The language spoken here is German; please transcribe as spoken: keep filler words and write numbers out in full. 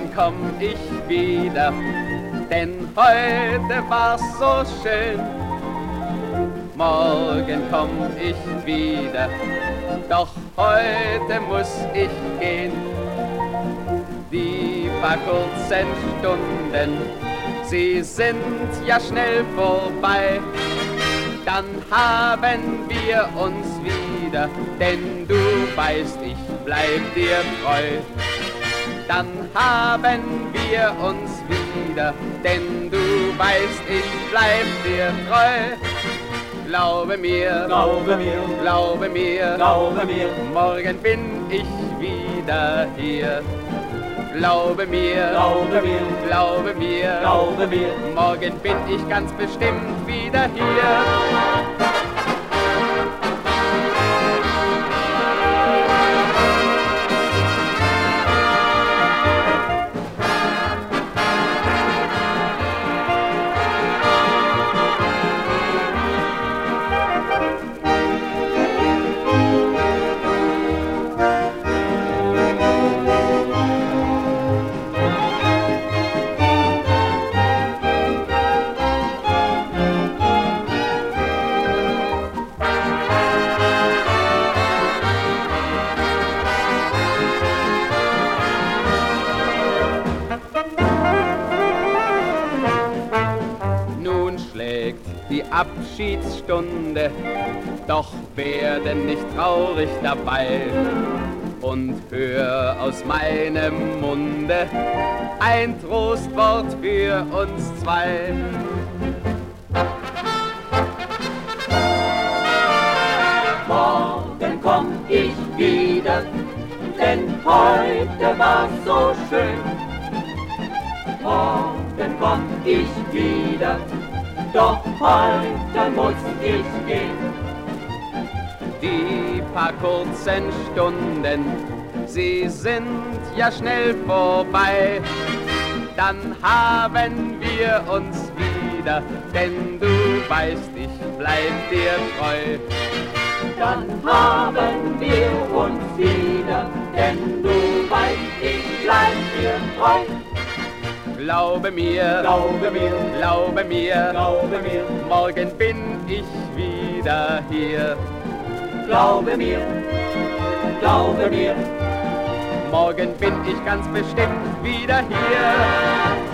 morgen komm ich wieder, denn heute war's so schön. Morgen komm ich wieder, doch heute muss ich gehen. Die paar kurzen Stunden, sie sind ja schnell vorbei. Dann haben wir uns wieder, denn du weißt, ich bleib dir treu. Dann haben wir uns wieder, denn du weißt, ich bleib dir treu. Glaube mir, glaube mir, glaube mir, glaube mir, morgen bin ich wieder hier. Glaube mir, glaube mir, glaube mir, glaube mir, morgen bin ich ganz bestimmt wieder hier. Die Abschiedsstunde, doch werde nicht traurig dabei und hör aus meinem Munde ein Trostwort für uns zwei. Morgen komm ich wieder, denn heute war's so schön. Morgen komm ich wieder, doch heute muss ich gehen. Die paar kurzen Stunden, sie sind ja schnell vorbei. Dann haben wir uns wieder, denn du weißt, ich bleib dir treu. Dann haben wir uns wieder, denn du weißt, ich bleib dir treu. Glaube mir, glaube mir, glaube mir, glaube mir, morgen bin ich wieder hier. Glaube mir, glaube mir, morgen bin ich ganz bestimmt wieder hier.